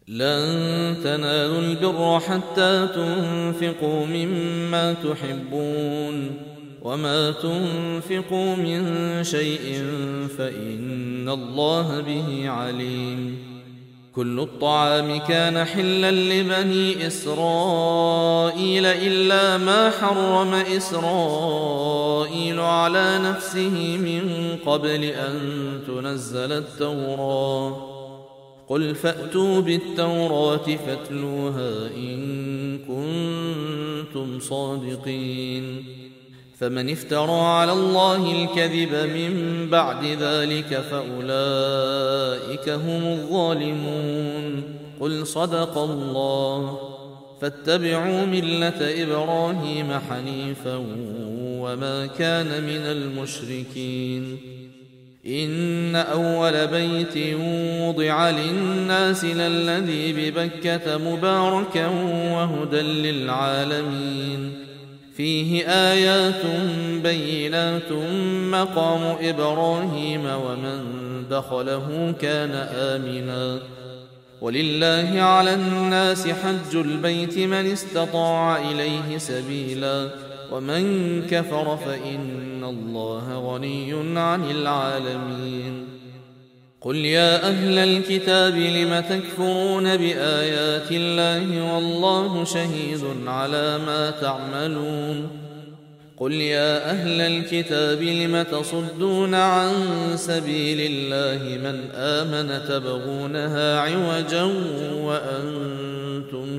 لن تنالوا البر حتى تنفقوا مما تحبون وما تنفقوا من شيء فإن الله به عليم. كل الطعام كان حلا لبني إسرائيل إلا ما حرم إسرائيل على نفسه من قبل أن تنزل التوراة. قل فأتوا بالتوراة فاتلوها إن كنتم صادقين. فمن افترى على الله الكذب من بعد ذلك فأولئك هم الظالمون. قل صدق الله. فاتبعوا ملة إبراهيم حنيفا وما كان من المشركين. إن أول بيت وضع للناس للذي ببكة مباركا وهدى للعالمين. فيه آيات بينات مقام إبراهيم ومن دخله كان آمنا. ولله على الناس حج البيت من استطاع إليه سبيلا ومن كفر فإن الله غني عن العالمين. قل يا أهل الكتاب لم تكفرون بآيات الله والله شهيد على ما تعملون. قل يا أهل الكتاب لم تصدون عن سبيل الله من آمن تبغونها عوجا وأنتم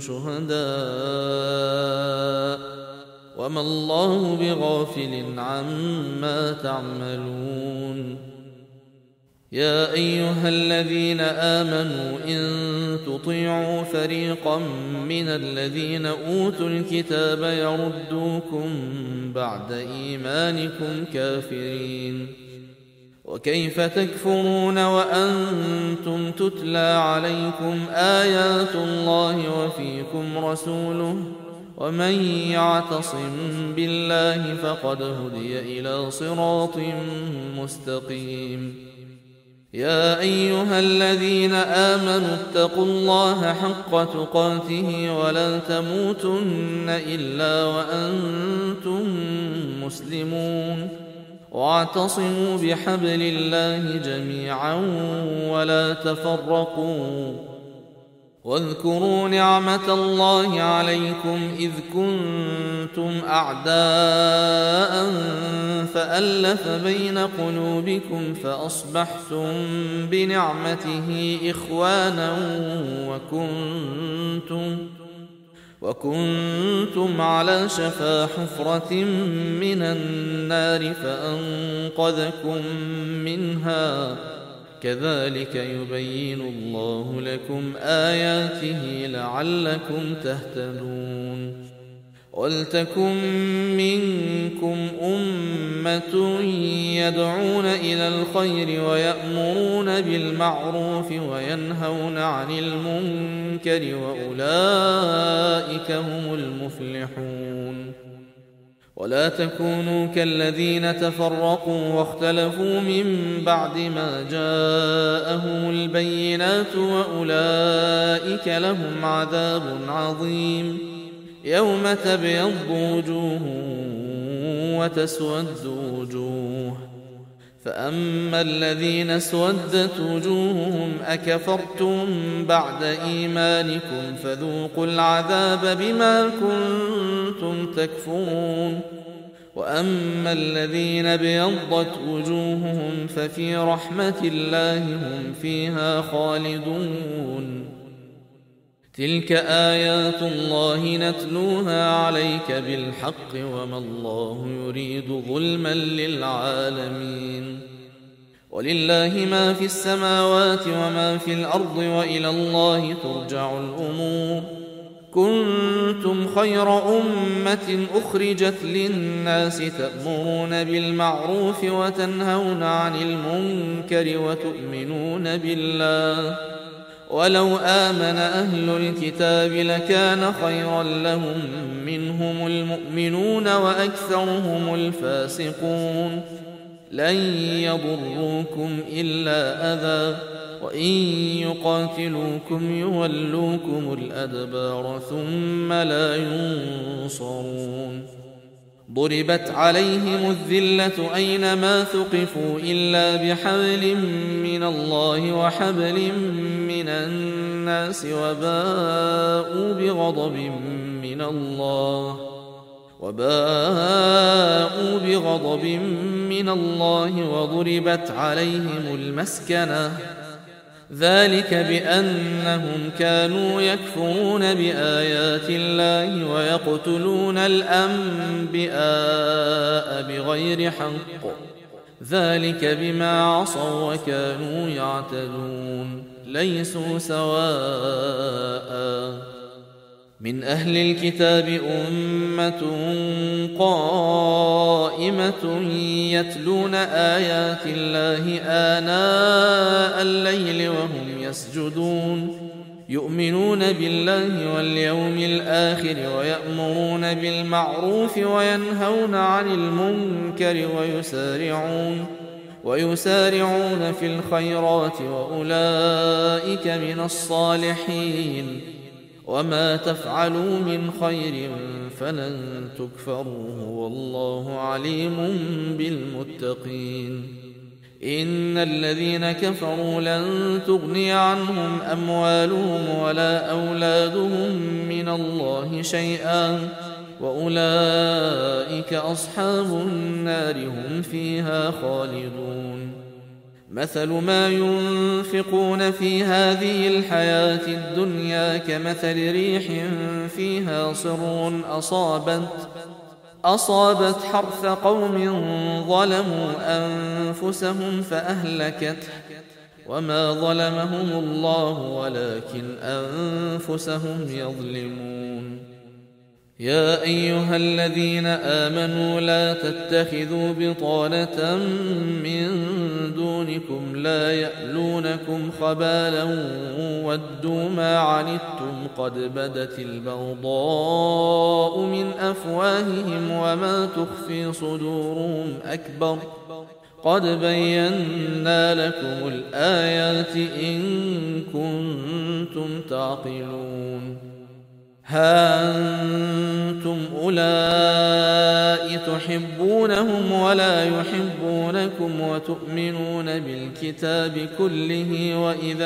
شهداء وما الله بغافل عما تعملون. يا أيها الذين آمنوا إن تطيعوا فريقا من الذين أوتوا الكتاب يردوكم بعد إيمانكم كافرين. وكيف تكفرون وأنتم تتلى عليكم آيات الله وفيكم رسوله ومن يعتصم بالله فقد هدي إلى صراط مستقيم. يا أيها الذين آمنوا اتقوا الله حق تقاته ولا تموتن إلا وأنتم مسلمون. واعتصموا بحبل الله جميعا ولا تفرقوا. واذكروا نعمة الله عليكم إذ كنتم أعداء فألف بين قلوبكم فأصبحتم بنعمته إخوانا وكنتم على شفا حفرة من النار فأنقذكم منها. كذلك يبين الله لكم آياته لعلكم تهتدون. ولتكن منكم أمة يدعون إلى الخير ويأمرون بالمعروف وينهون عن المنكر وأولئك هم المفلحون. ولا تكونوا كالذين تفرقوا واختلفوا من بعد ما جاءهم البينات وأولئك لهم عذاب عظيم. يوم تبيض وجوه وتسود وجوه فأما الذين اسودت وجوههم أكفرتم بعد إيمانكم فذوقوا العذاب بما كنتم تكفرون. وأما الذين ابيضت وجوههم ففي رحمة الله هم فيها خالدون. تلك آيات الله نتلوها عليك بالحق وما الله يريد ظلما للعالمين. ولله ما في السماوات وما في الأرض وإلى الله ترجع الأمور. كنتم خير أمة أخرجت للناس تأمرون بالمعروف وتنهون عن المنكر وتؤمنون بالله. ولو آمن أهل الكتاب لكان خيرا لهم منهم المؤمنون وأكثرهم الفاسقون. لن يضروكم إلا أذى وإن يقاتلوكم يولوكم الأدبار ثم لا ينصرون ضربت عليهم الذلة أينما ثقفوا إلا بحبل من الله وحبل من الناس وباءوا بغضب من الله وضربت عليهم المسكنة ذلك بأنهم كانوا يكفرون بآيات الله ويقتلون الأنبياء بغير حق ذلك بما عصوا وكانوا يعتدون ليسوا سواء من أهل الكتاب أمة قائمة يتلون آيات الله آناء الليل وهم يسجدون يؤمنون بالله واليوم الآخر ويأمرون بالمعروف وينهون عن المنكر ويسارعون في الخيرات وأولئك من الصالحين وما تفعلوا من خير فلن تكفروه والله عليم بالمتقين إن الذين كفروا لن تغني عنهم أموالهم ولا أولادهم من الله شيئا وأولئك أصحاب النار هم فيها خالدون مثل ما ينفقون في هذه الحياة الدنيا كمثل ريح فيها صر أصابت حرث قوم ظلموا أنفسهم فأهلكته وما ظلمهم الله ولكن أنفسهم يظلمون يا أيها الذين آمنوا لا تتخذوا بطانة من دونكم لا يألونكم خبالا ودوا ما عنتم قد بدت البغضاء من أفواههم وما تخفي صدورهم أكبر قد بينا لكم الآيات إن كنتم تعقلون ها أنتم أولئك تحبونهم ولا يحبونكم وتؤمنون بالكتاب كله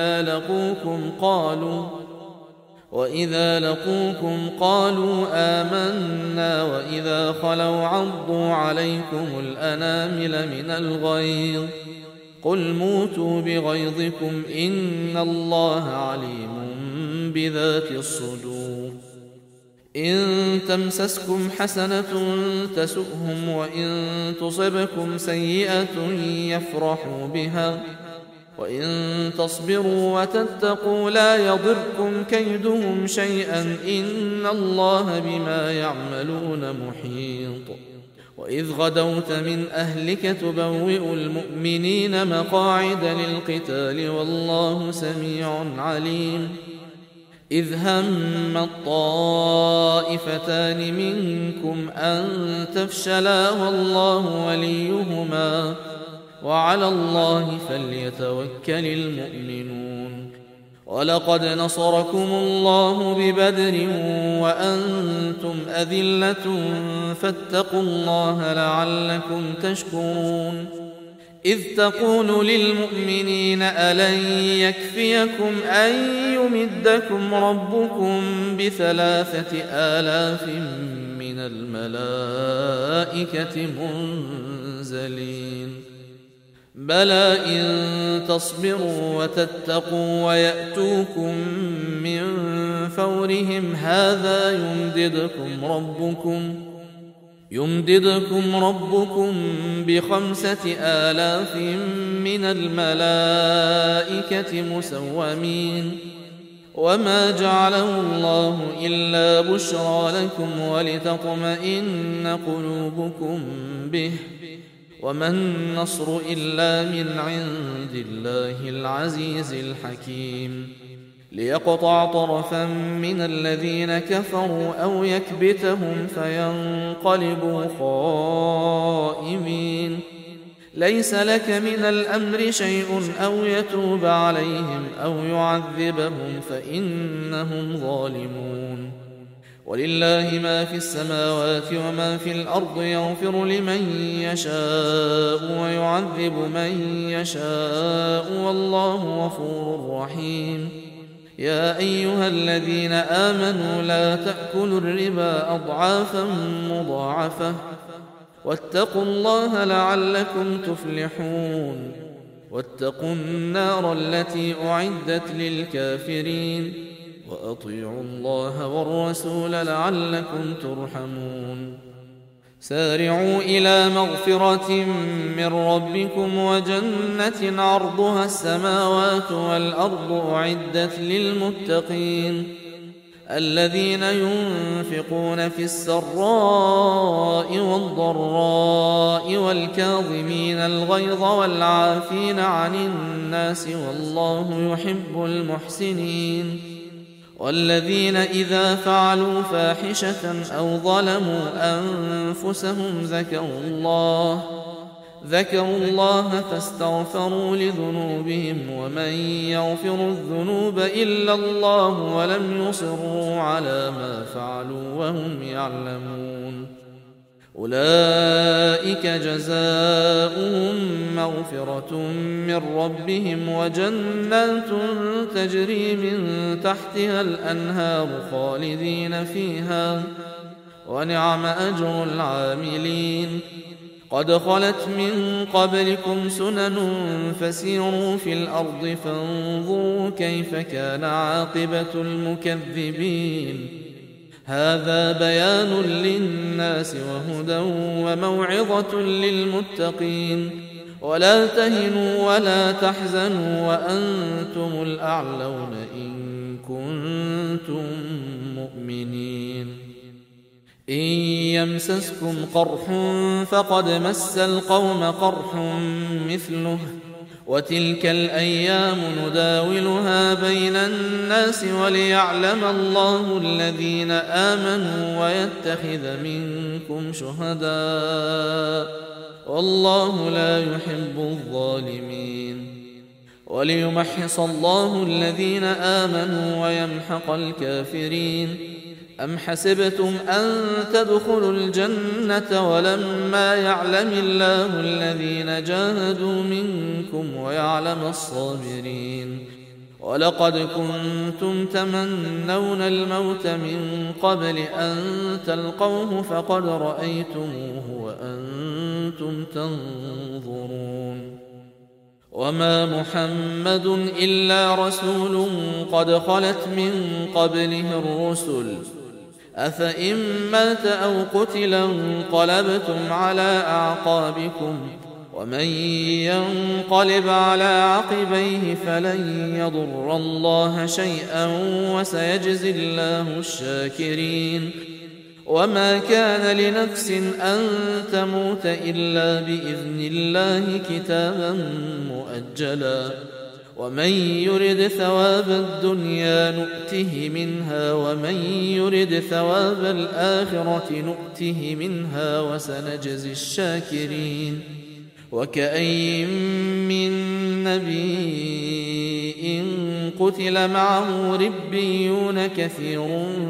وإذا لقوكم قالوا آمنا وإذا خلوا عضوا عليكم الأنامل من الغيظ قل موتوا بغيظكم إن الله عليم بذات الصدور إن تمسسكم حسنة تسؤهم وإن تصبكم سيئة يفرحوا بها وإن تصبروا وتتقوا لا يضركم كيدهم شيئا إن الله بما يعملون محيط وإذ غدوت من أهلك تبوئ المؤمنين مقاعد للقتال والله سميع عليم إذ هم الطائفتان منكم أن تفشلا والله وليهما وعلى الله فليتوكل المؤمنون ولقد نصركم الله ببدر وأنتم أذلة فاتقوا الله لعلكم تشكرون إذ تقول للمؤمنين ألن يكفيكم أن يمدكم ربكم ب3,000 من الملائكة منزلين بلى إن تصبروا وتتقوا ويأتوكم من فورهم هذا يمددكم ربكم ب5,000 من الملائكة مسومين وما جعله الله إلا بشرى لكم ولتطمئن قلوبكم به وما النصر إلا من عند الله العزيز الحكيم ليقطع طرفا من الذين كفروا أو يكبتهم فينقلبوا خائبين ليس لك من الأمر شيء أو يتوب عليهم أو يعذبهم فإنهم ظالمون. ولله ما في السماوات وما في الأرض يغفر لمن يشاء ويعذب من يشاء والله غفور رحيم. يا أيها الذين آمنوا لا تأكلوا الربا أضعافا مضاعفة واتقوا الله لعلكم تفلحون. واتقوا النار التي أعدت للكافرين وأطيعوا الله والرسول لعلكم ترحمون. سارعوا إلى مغفرة من ربكم وجنة عرضها السماوات والأرض أعدت للمتقين الذين ينفقون في السراء والضراء والكاظمين الغيظ والعافين عن الناس والله يحب المحسنين. والذين إذا فعلوا فاحشة أو ظلموا أنفسهم ذكروا الله فاستغفروا لذنوبهم ومن يغفر الذنوب إلا الله ولم يصروا على ما فعلوا وهم يعلمون أولئك جزاؤهم مغفرة من ربهم وجنات تجري من تحتها الأنهار خالدين فيها ونعم أجر العاملين. قد خلت من قبلكم سنن فسيروا في الأرض فانظروا كيف كان عاقبة المكذبين. هذا بيان للناس وهدى وموعظة للمتقين. ولا تهنوا ولا تحزنوا وأنتم الأعلون إن كنتم مؤمنين. إن يمسسكم قرح فقد مس القوم قرح مثله وتلك الأيام نداولها بين الناس وليعلم الله الذين آمنوا ويتخذ منكم شهداء والله لا يحب الظالمين. وليمحص الله الذين آمنوا ويمحق الكافرين. أم حسبتم أن تدخلوا الجنة ولما يعلم الله الذين جاهدوا منكم ويعلم الصابرين. ولقد كنتم تمنون الموت من قبل أن تلقوه فقد رأيتموه وأنتم تنظرون. وما محمد إلا رسول قد خلت من قبله الرسل أفإن مات أو قتل انقلبتم على أعقابكم ومن ينقلب على عقبيه فلن يضر الله شيئا وسيجزي الله الشاكرين. وما كان لنفس أن تموت إلا بإذن الله كتابا مؤجلا ومن يرد ثواب الدنيا نؤته منها ومن يرد ثواب الآخرة نؤته منها وسنجزي الشاكرين. وكأين من نبي قتل معه ربيون كثير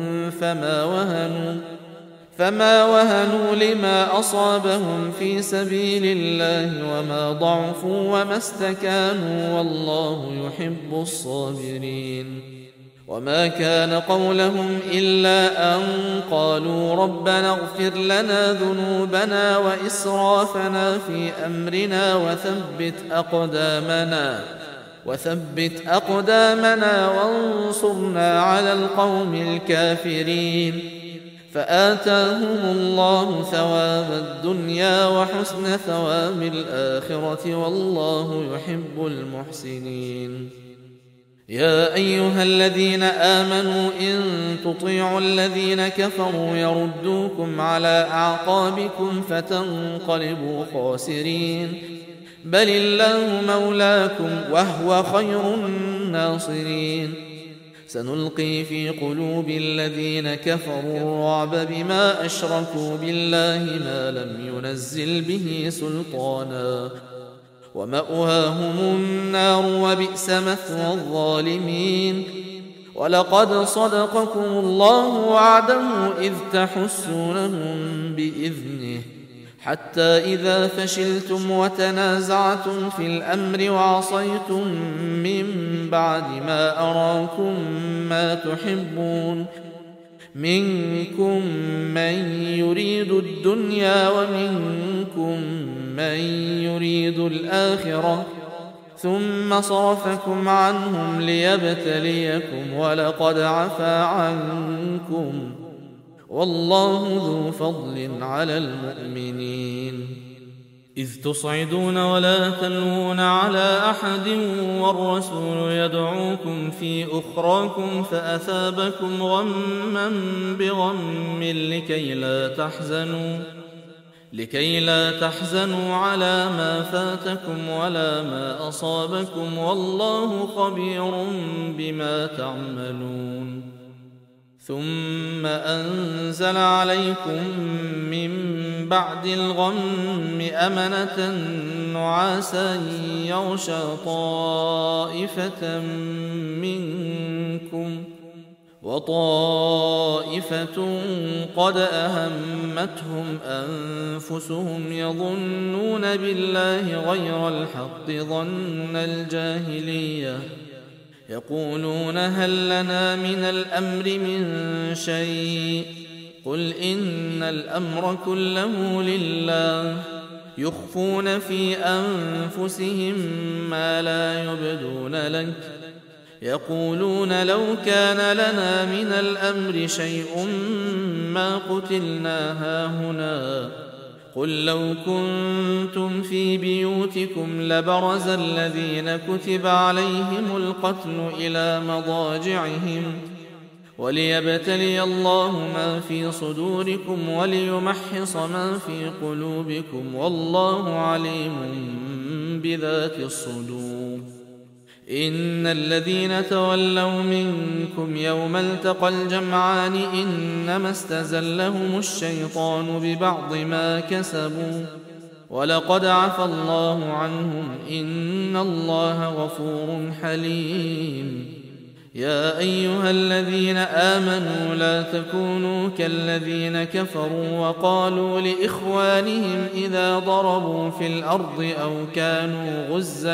فما وهنوا لما أصابهم في سبيل الله وما ضعفوا وما استكانوا والله يحب الصابرين. وما كان قولهم إلا أن قالوا ربنا اغفر لنا ذنوبنا وإسرافنا في أمرنا وثبت أقدامنا وانصرنا على القوم الكافرين. فآتاهم الله ثواب الدنيا وحسن ثواب الآخرة والله يحب المحسنين. يا أيها الذين آمنوا إن تطيعوا الذين كفروا يردوكم على أعقابكم فتنقلبوا خاسرين بل الله مولاكم وهو خير الناصرين. سنلقي في قلوب الذين كفروا الرعب بما أشركوا بالله ما لم ينزل به سلطانا ومأواهم النار وبئس مثوى الظالمين. ولقد صدقكم الله وعده إذ تحسونهم بإذنه حتى إذا فشلتم وتنازعتم في الأمر وعصيتم من بعد ما أراكم ما تحبون منكم من يريد الدنيا ومنكم من يريد الآخرة ثم صرفكم عنهم ليبتليكم ولقد عفا عنكم والله ذو فضل على المؤمنين. إذ تصعدون ولا تلوون على أحد والرسول يدعوكم في أخراكم فأثابكم غما بغم لكي لا تحزنوا على ما فاتكم ولا ما أصابكم والله خبير بما تعملون. ثم أنزل عليكم من بعد الغم أمنة نعاسا يغشى طائفة منكم وطائفة قد أهمتهم أنفسهم يظنون بالله غير الحق ظن الجاهلية يقولون هل لنا من الأمر من شيء قل إن الأمر كله لله يخفون في أنفسهم ما لا يبدون لك يقولون لو كان لنا من الأمر شيء ما قتلنا هاهنا قل لو كنتم في بيوتكم لبرز الذين كتب عليهم القتل إلى مضاجعهم وليبتلي الله ما في صدوركم وليمحص ما في قلوبكم والله عليم بذات الصدور. إن الذين تولوا منكم يوم التقى الجمعان إنما استزلهم الشيطان ببعض ما كسبوا ولقد عفى الله عنهم إن الله غفور حليم. يا أيها الذين آمنوا لا تكونوا كالذين كفروا وقالوا لإخوانهم إذا ضربوا في الأرض أو كانوا غزا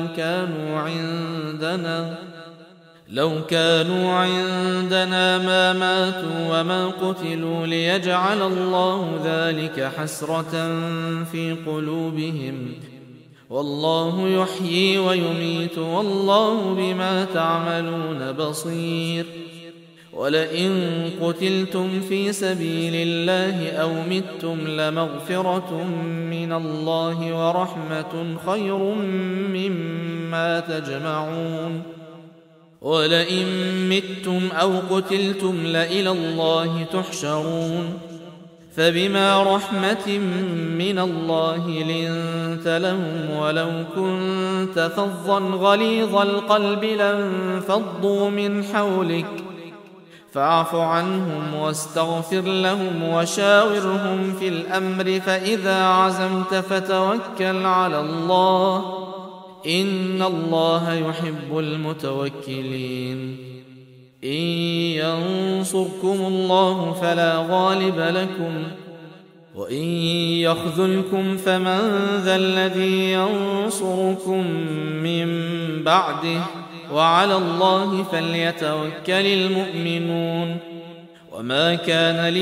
لو كانوا عندنا ما ماتوا وما قتلوا ليجعل الله ذلك حسرة في قلوبهم والله يحيي ويميت والله بما تعملون بصير. ولئن قتلتم في سبيل الله أو متم لمغفرة من الله ورحمة خير مما تجمعون. ولئن متم أو قتلتم لإلى الله تحشرون. فبما رحمة من الله لنت لهم ولو كنت فظا غليظ القلب لانفضوا من حولك فاعف عنهم واستغفر لهم وشاورهم في الأمر فإذا عزمت فتوكل على الله إن الله يحب المتوكلين. إن ينصركم الله فلا غالب لكم وإن يخذلكم فمن ذا الذي ينصركم من بعده وعلى الله فليتوكل المؤمنون. وما كان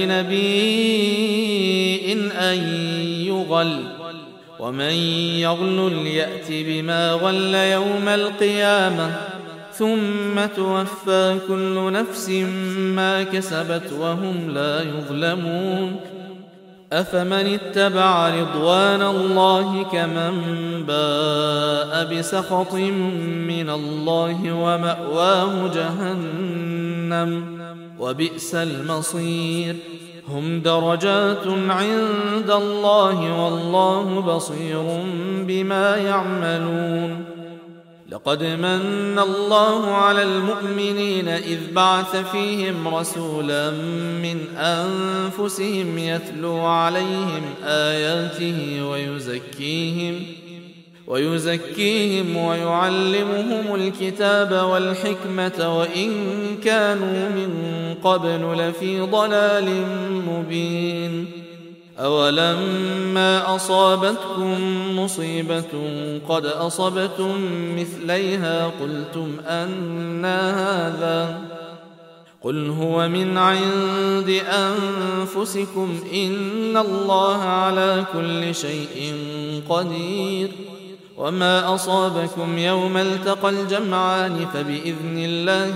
لنبي أن يغل ومن يغل يأت بما غل يوم القيامة ثم توفى كل نفس ما كسبت وهم لا يظلمون. أفمن اتبع رضوان الله كمن باء بسخط من الله ومأواه جهنم وبئس المصير. هم درجات عند الله والله بصير بما يعملون. لقد من الله على المؤمنين إذ بعث فيهم رسولا من أنفسهم يتلو عليهم آياته ويزكيهم ويعلمهم الكتاب والحكمة وإن كانوا من قبل لفي ضلال مبين. أولما أصابتكم مصيبة قد أصبتم مثليها قلتم أنى هذا قل هو من عند أنفسكم إن الله على كل شيء قدير. وما أصابكم يوم التقى الجمعان فبإذن الله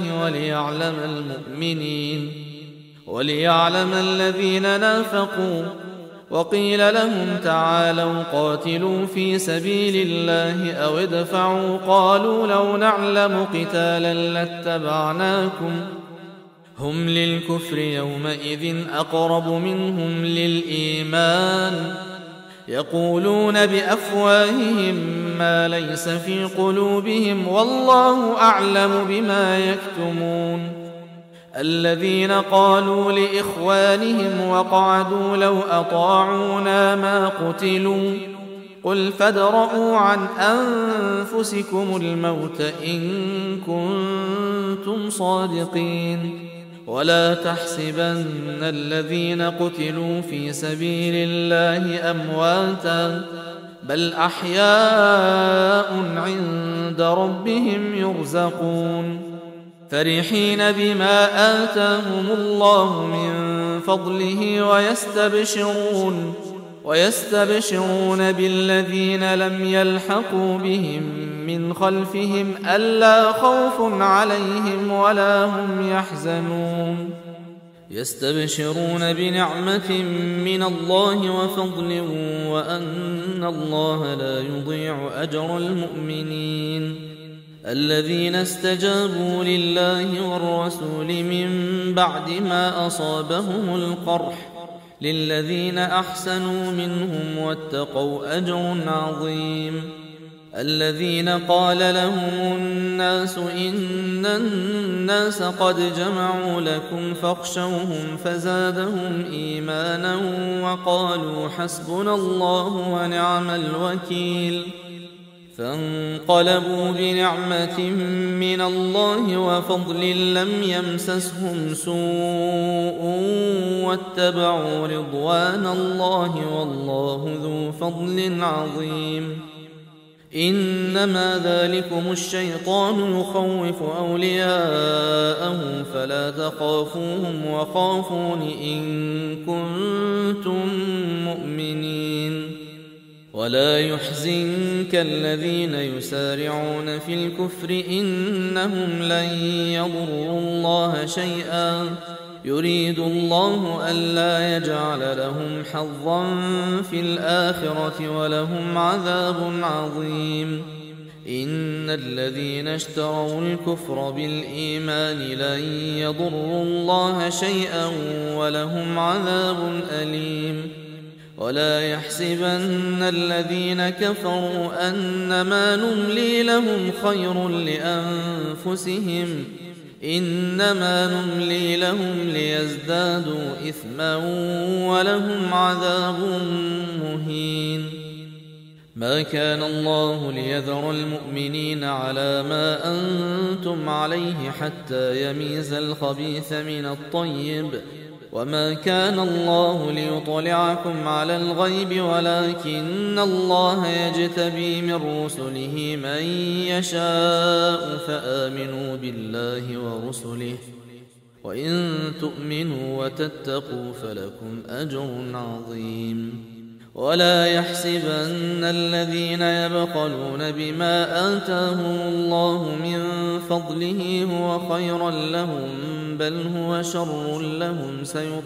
وليعلم الذين نافقوا. وقيل لهم تعالوا قاتلوا في سبيل الله أو ادفعوا قالوا لو نعلم قتالا لاتبعناكم هم للكفر يومئذ أقرب منهم للإيمان يقولون بأفواههم ما ليس في قلوبهم والله أعلم بما يكتمون. الذين قالوا لإخوانهم وقعدوا لو أطاعونا ما قتلوا قل فادرءوا عن أنفسكم الموت إن كنتم صادقين. ولا تحسبن الذين قتلوا في سبيل الله أمواتا بل أحياء عند ربهم يرزقون فرحين بما آتاهم الله من فضله ويستبشرون بالذين لم يلحقوا بهم من خلفهم ألا خوف عليهم ولا هم يحزنون. يستبشرون بنعمة من الله وفضل وأن الله لا يضيع أجر المؤمنين. الذين استجابوا لله والرسول من بعد ما أصابهم القرح للذين أحسنوا منهم واتقوا أجر عظيم. الذين قال لهم الناس إن الناس قد جمعوا لكم فاخشوهم فزادهم إيمانا وقالوا حسبنا الله ونعم الوكيل. فانقلبوا بنعمة من الله وفضل لم يمسسهم سوء واتبعوا رضوان الله والله ذو فضل عظيم. إنما ذلكم الشيطان يخوف أولياءه فلا تخافوهم وخافون إن كنتم مؤمنين. ولا يحزنك الذين يسارعون في الكفر إنهم لن يضروا الله شيئا يريد الله ألا يجعل لهم حظا في الآخرة ولهم عذاب عظيم. إن الذين اشتروا الكفر بالإيمان لن يضروا الله شيئا ولهم عذاب أليم. ولا يحسبن الذين كفروا أنما نملي لهم خير لأنفسهم إنما نملي لهم ليزدادوا إثما ولهم عذاب مهين. ما كان الله ليذر المؤمنين على ما أنتم عليه حتى يميز الخبيث من الطيب وما كان الله ليطلعكم على الغيب ولكن الله يجتبي من رسله من يشاء فآمنوا بالله ورسله وإن تؤمنوا وتتقوا فلكم أجر عظيم. ولا يحسبن الذين يبخلون بما آتاهم الله من فضله هو خيرا لهم بل هو شر لهم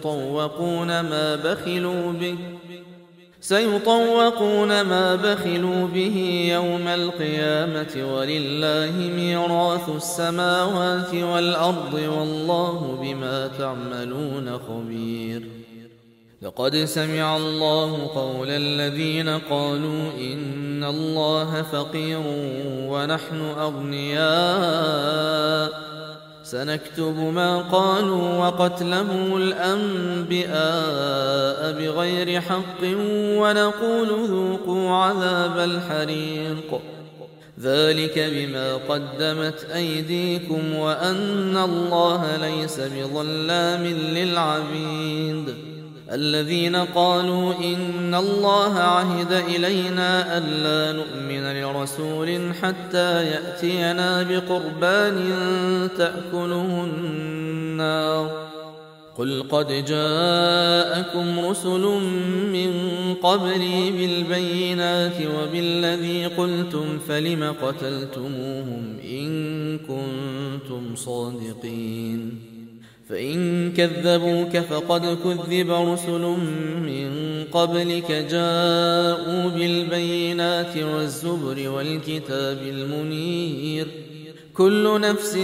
سيطوقون ما بخلوا به يوم القيامة ولله ميراث السماوات والأرض والله بما تعملون خبير. لقد سمع الله قول الذين قالوا إن الله فقير ونحن أغنياء سنكتب ما قالوا وقتلهم الأنبياء بغير حق ونقول ذوقوا عذاب الحريق ذلك بما قدمت أيديكم وأن الله ليس بظلام للعبيد الذين قالوا إن الله عهد إلينا ألا نؤمن لرسول حتى يأتينا بقربان تأكله النار قل قد جاءكم رسل من قبلي بالبينات وبالذي قلتم فلم قتلتموهم إن كنتم صادقين فإن كذبوك فقد كذب رسل من قبلك جاءوا بالبينات والزبر والكتاب المنير كل نفس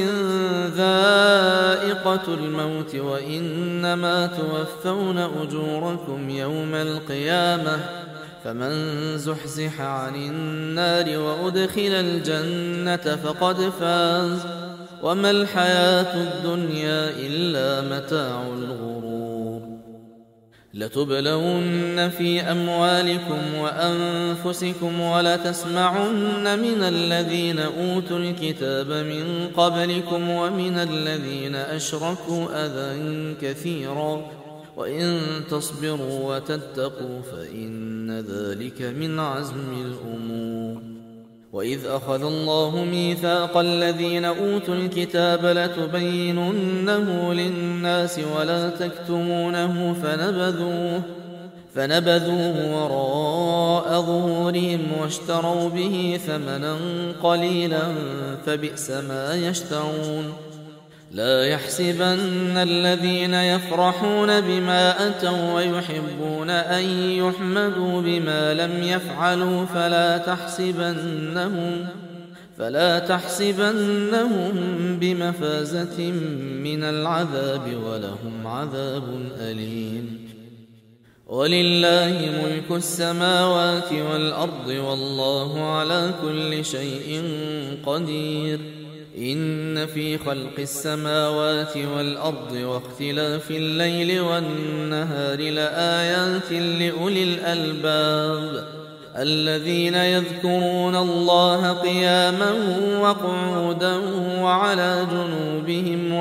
ذائقة الموت وإنما توفون أجوركم يوم القيامة فمن زحزح عن النار وأدخل الجنة فقد فاز وما الحياة الدنيا إلا متاع الغرور لتبلون في أموالكم وأنفسكم ولتسمعن من الذين أوتوا الكتاب من قبلكم ومن الذين أشركوا أذى كثيرا وإن تصبروا وتتقوا فإن ذلك من عزم الأمور وإذ أخذ الله ميثاق الذين أوتوا الكتاب لتبيننه للناس ولا تكتمونه فنبذوه وراء ظهورهم واشتروا به ثمنا قليلا فبئس ما يشترون لا يحسبن الذين يفرحون بما أتوا ويحبون أن يحمدوا بما لم يفعلوا فلا تحسبنهم بمفازة من العذاب ولهم عذاب أليم ولله ملك السماوات والأرض والله على كل شيء قدير إن في خلق السماوات والأرض واختلاف الليل والنهار لآيات لأولي الألباب الذين يذكرون الله قياما وقعودا وعلى جنوبهم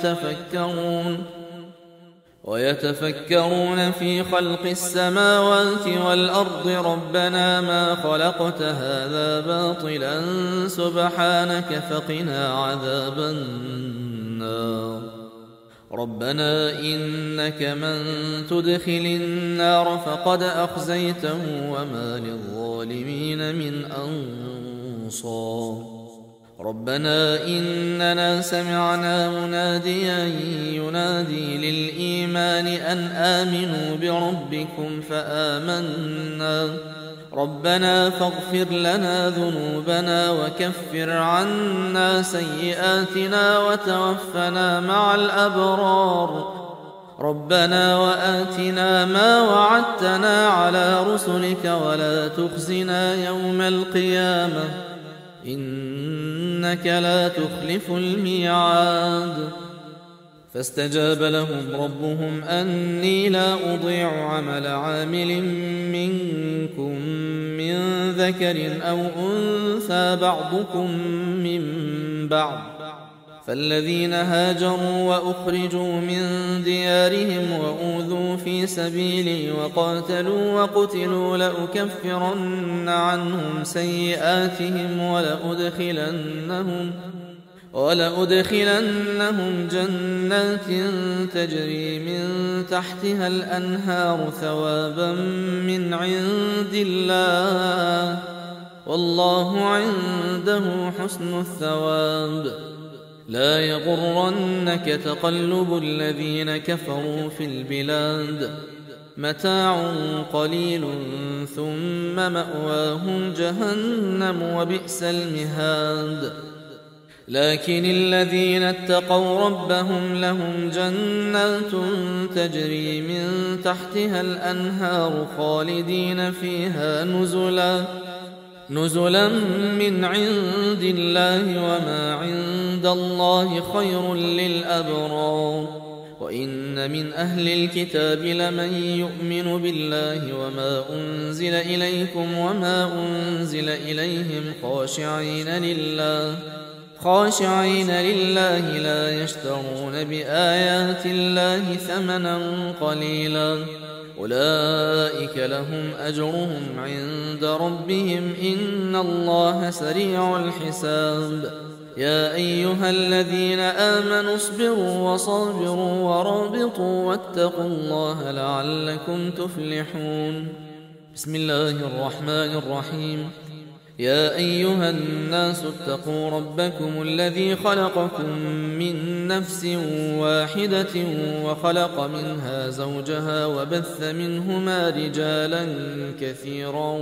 ويتفكرون في خلق السماوات والأرض ربنا ما خلقت هذا باطلا سبحانك فقنا عذاب النار ربنا إنك من تدخل النار فقد أخزيته وما للظالمين من أنصار ربنا إننا سمعنا مناديا ينادي للإيمان أن آمنوا بربكم فآمنا ربنا فاغفر لنا ذنوبنا وكفر عنا سيئاتنا وتوفنا مع الأبرار ربنا وآتنا ما وعدتنا على رسلك ولا تخزنا يوم القيامة إنك لا تخلف الميعاد فاستجاب لهم ربهم أني لا أضيع عمل عامل منكم من ذكر أو أنثى بعضكم من بعض فالذين هاجروا وأخرجوا من ديارهم وأوذوا في سبيلي وقاتلوا وقتلوا لأكفرن عنهم سيئاتهم ولأدخلنهم جنات تجري من تحتها الأنهار ثوابا من عند الله والله عنده حسن الثواب لا يغرنك تقلب الذين كفروا في البلاد متاع قليل ثم مأواهم جهنم وبئس المهاد لكن الذين اتقوا ربهم لهم جنات تجري من تحتها الأنهار خالدين فيها نزلا من عند الله وما عند الله خير للأبرار وإن من أهل الكتاب لمن يؤمن بالله وما أنزل إليكم وما أنزل إليهم خاشعين لله لا يشترون بآيات الله ثمنا قليلا أولئك لهم أجرهم عند ربهم إن الله سريع الحساب يا أيها الذين آمنوا اصبروا وصابروا ورابطوا واتقوا الله لعلكم تفلحون. بسم الله الرحمن الرحيم. يا أيها الناس اتقوا ربكم الذي خلقكم من نفس واحدة وخلق منها زوجها وبث منهما رجالا كثيرا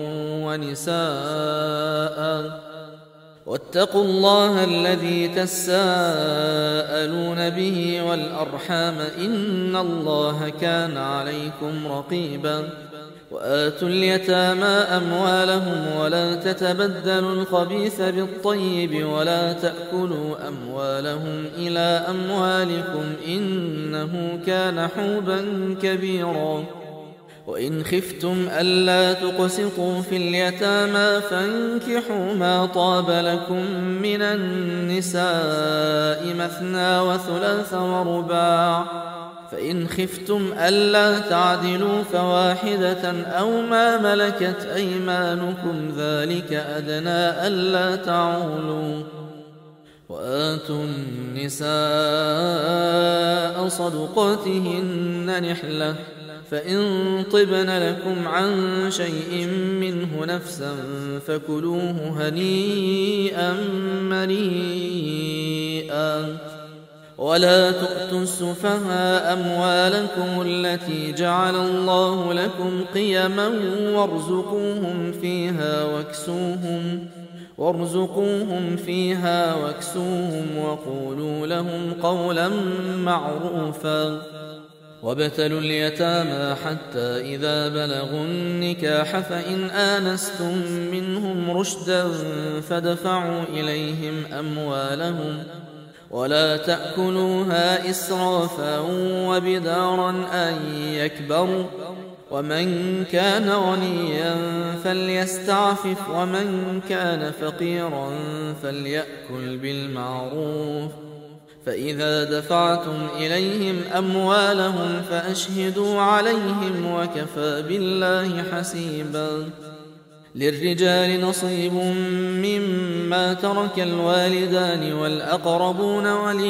ونساء واتقوا الله الذي تساءلون به والأرحام إن الله كان عليكم رقيبا وآتوا اليتامى أموالهم ولا تتبدلوا الخبيث بالطيب ولا تأكلوا أموالهم إلى أموالكم إنه كان حوبا كبيرا وإن خفتم ألا تقسطوا في اليتامى فانكحوا ما طاب لكم من النساء مثنى وثلاث ورباع فإن خفتم ألا تعدلوا فواحدة أو ما ملكت أيمانكم ذلك أدنى ألا تعولوا وآتوا النساء صدقاتهن نحلة فإن طبن لكم عن شيء منه نفسا فكلوه هنيئا مريئا ولا تؤتوا السفهاء أموالكم التي جعل الله لكم قيما وارزقوهم فيها واكسوهم وقولوا لهم قولا معروفا وابتلوا اليتامى حتى إذا بلغوا النكاح فإن آنستم منهم رشدا فادفعوا إليهم أموالهم ولا تأكلوها إسرافا وبدارا أن يكبروا ومن كان غنيا فليستعفف ومن كان فقيرا فليأكل بالمعروف فإذا دفعتم إليهم أموالهم فأشهدوا عليهم وكفى بالله حسيبا للرجال نصيب مما ترك الوالدان والأقربون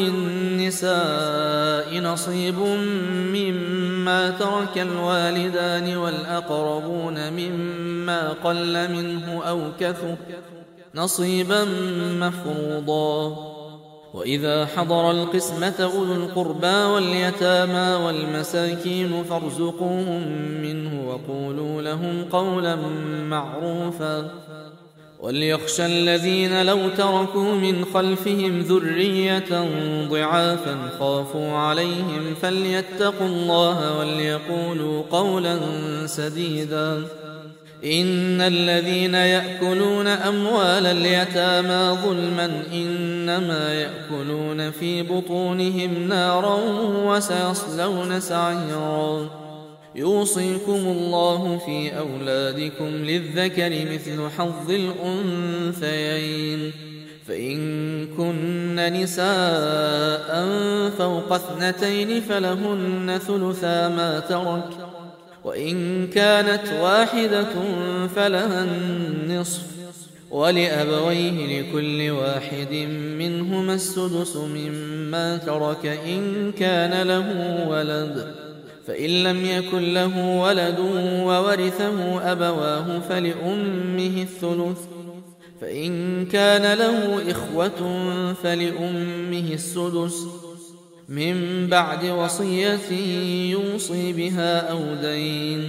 وللنساء نصيب مما ترك الوالدان والأقربون مما قل منه أو كثر نصيبا مفروضا وإذا حضر القسمة أولو القربى واليتامى والمساكين فارزقوهم منه وقولوا لهم قولا معروفا وليخشى الذين لو تركوا من خلفهم ذرية ضعافا خافوا عليهم فليتقوا الله وليقولوا قولا سديدا إن الذين يأكلون أموال اليتامى ظلما إنما يأكلون في بطونهم نارا وسيصلون سعيرا يوصيكم الله في أولادكم للذكر مثل حظ الأنثيين فإن كن نساء فوق 2 فلهن ثلثا ما ترك وإن كانت واحدة فلها النصف ولأبويه لكل واحد منهما السدس مما ترك إن كان له ولد فإن لم يكن له ولد وورثه أبواه فلأمه الثلث فإن كان له إخوة فلأمه السدس من بعد وصية يوصي بها أو دين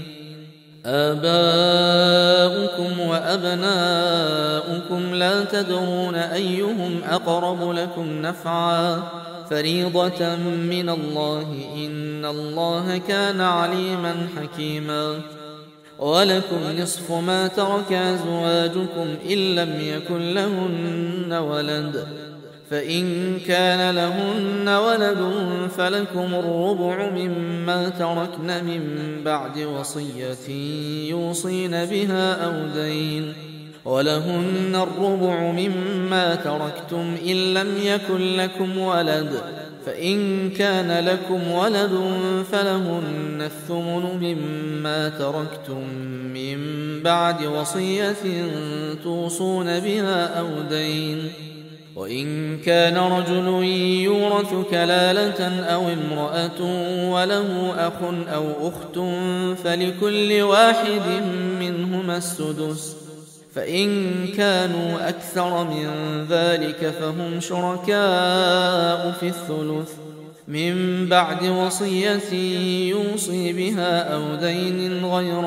آباؤكم وأبناؤكم لا تدرون أيهم أقرب لكم نفعا فريضة من الله إن الله كان عليما حكيما ولكم نصف ما ترك أزواجكم إن لم يكن لهن ولد، فإن كان لهن ولد فلكم الربع مما تركن من بعد وصية يوصين بها أو دين، ولهن الربع مما تركتم إن لم يكن لكم ولد، فإن كان لكم ولد فلهن الثمن مما تركتم من بعد وصية توصون بها أو دين. وإن كان رجل يورث كلالة أو امرأة وله أخ أو أخت فلكل واحد منهما السدس، فإن كانوا أكثر من ذلك فهم شركاء في الثلث من بعد وصية يوصي بها أو دين غير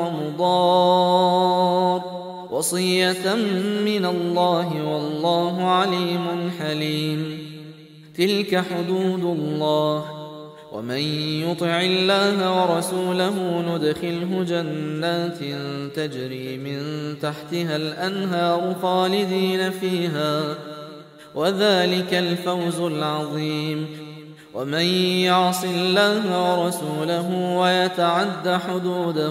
مضار، وصية من الله والله عليم حليم. تلك حدود الله، ومن يطع الله ورسوله ندخله جنات تجري من تحتها الأنهار خالدين فيها، وذلك الفوز العظيم. ومن يعص الله ورسوله ويتعد حدوده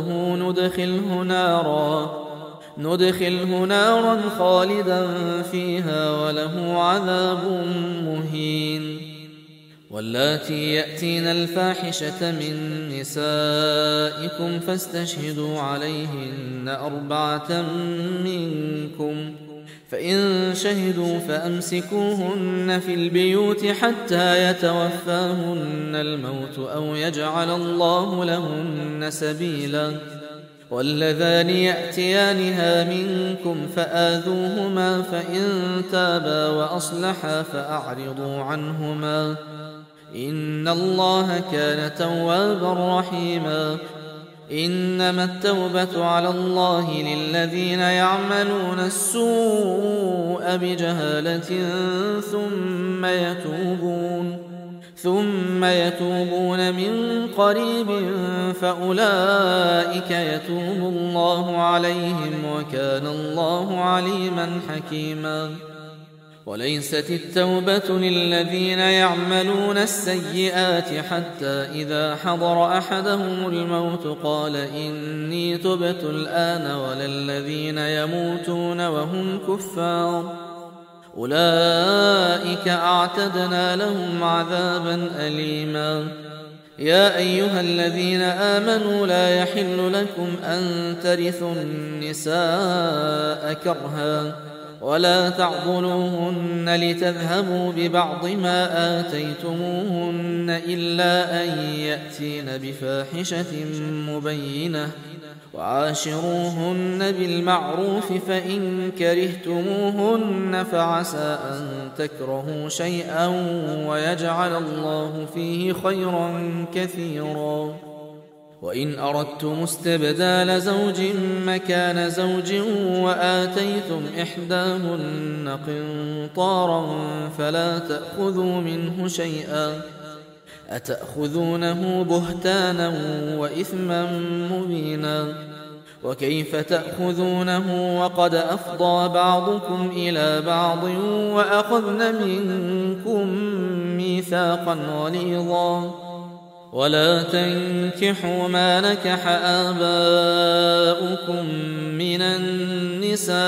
ندخله نارا خالدا فيها وله عذاب مهين. واللاتي يأتين الفاحشة من نسائكم فاستشهدوا عليهن 4 منكم، فإن شهدوا فأمسكوهن في البيوت حتى يتوفاهن الموت أو يجعل الله لهن سبيلا. واللذان يأتيانها منكم فآذوهما، فإن تابا وأصلحا فأعرضوا عنهما، إن الله كان توابا رحيما. إنما التوبة على الله للذين يعملون السوء بجهالة ثم يتوبون من قريب فأولئك يتوب الله عليهم، وكان الله عليما حكيما. وليست التوبة للذين يعملون السيئات حتى إذا حضر أحدهم الموت قال إني تبت الآن، ولا الذين يموتون وهم كفار أولئك أعتدنا لهم عذابا أليما. يا أيها الذين آمنوا لا يحل لكم أن ترثوا النساء كرها ولا تعضلوهن لتذهبوا ببعض ما آتيتموهن إلا أن يأتين بفاحشة مبينة، وعاشروهن بالمعروف، فإن كرهتموهن فعسى أن تكرهوا شيئا ويجعل الله فيه خيرا كثيرا. وإن أردتم استبدال زوج مكان زوج وآتيتم إحداهن قنطارا فلا تأخذوا منه شيئا، أتأخذونه بهتانا وإثما مبينا. وكيف تأخذونه وقد أفضى بعضكم إلى بعض وأخذن منكم ميثاقا غليظا. ولا تنكحوا ما نكح آباؤكم من النساء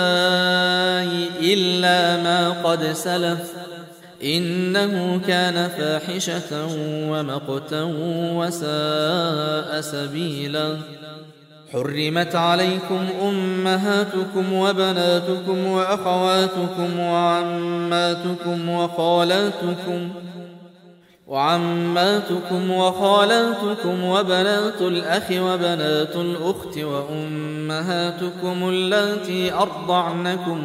إلا ما قد سلف، إنه كان فاحشة ومقتا وساء سبيلا. حرمت عليكم أمهاتكم وبناتكم وأخواتكم وعماتكم وخالاتكم وبنات الأخ وبنات الأخت وأمهاتكم اللاتي أرضعنكم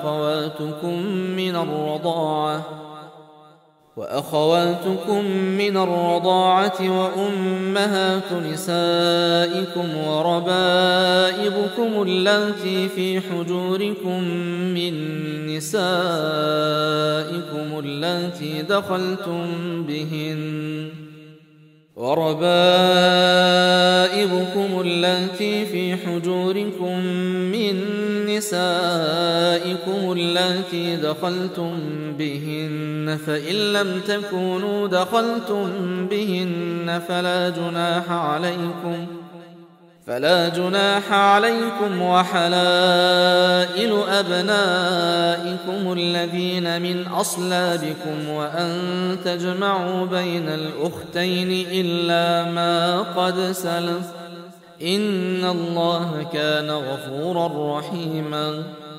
وأخواتكم من الرضاعة وأمهات نسائكم وربائبكم اللاتي في حجوركم من نسائكم اللاتي دخلتم بهن وربائبكم وربائبكم اللاتي في حجوركم من نسائكم اللاتي دخلتم بهن، فإن لم تكونوا دخلتم بهن فلا جناح عليكم، وحلائل أبنائكم الذين من أصلابكم، وأن تجمعوا بين الأختين إلا ما قد سلف، إن الله كان غفورا رحيما.